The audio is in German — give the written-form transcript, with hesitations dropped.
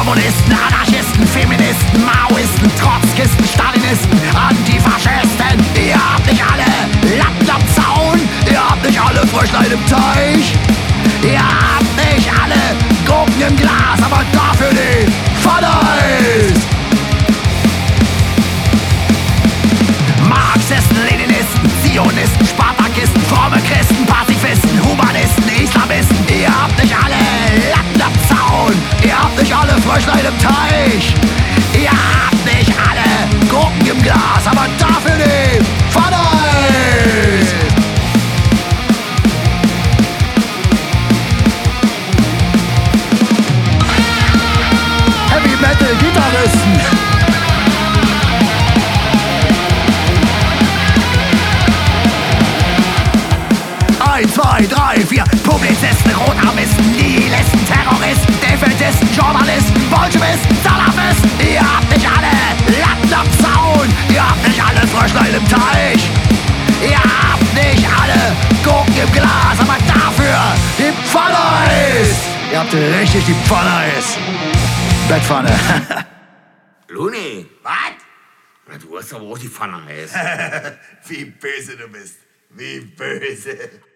Kommunisten, Anarchisten, Feministen, Maoisten, Trotzkisten, Stalinisten, Antifaschisten. Ihr habt nicht alle Latten am Zaun, ihr habt nicht alle Fröschlein im Teich. Ihr habt nicht alle Gurken im Glas, aber dafür die Pfanne-Eis. Marxisten, Leninisten, Zionisten, Spartakisten, fromme Christen, Pazifisten, Humanisten, Islamisten. Ihr habt nicht alle Latten am Zaun, ihr habt nicht alle Fröschlein im Teich. Ihr habt nicht alle Gurken im Glas, aber dafür die Pfanne-Eis. Heavy Metal Gitarristen. 1, 2, 3, 4 Publizisten, Rotarmisten, Nihilisten, Terroristen, Defetisten, Journalisten, Bolschewisten, Salafisten. Ihr habt nicht alle Latten am Zaun, ihr habt nicht alle Fröschlein im Teich. Ihr habt nicht alle Gurken im Glas, aber dafür die Pfanne-Eis. Ihr habt richtig die Pfanne-Eis. Bettpfanne. Luni, was? Du hast aber auch die Pfanne-Eis. Wie böse du bist. Wie böse.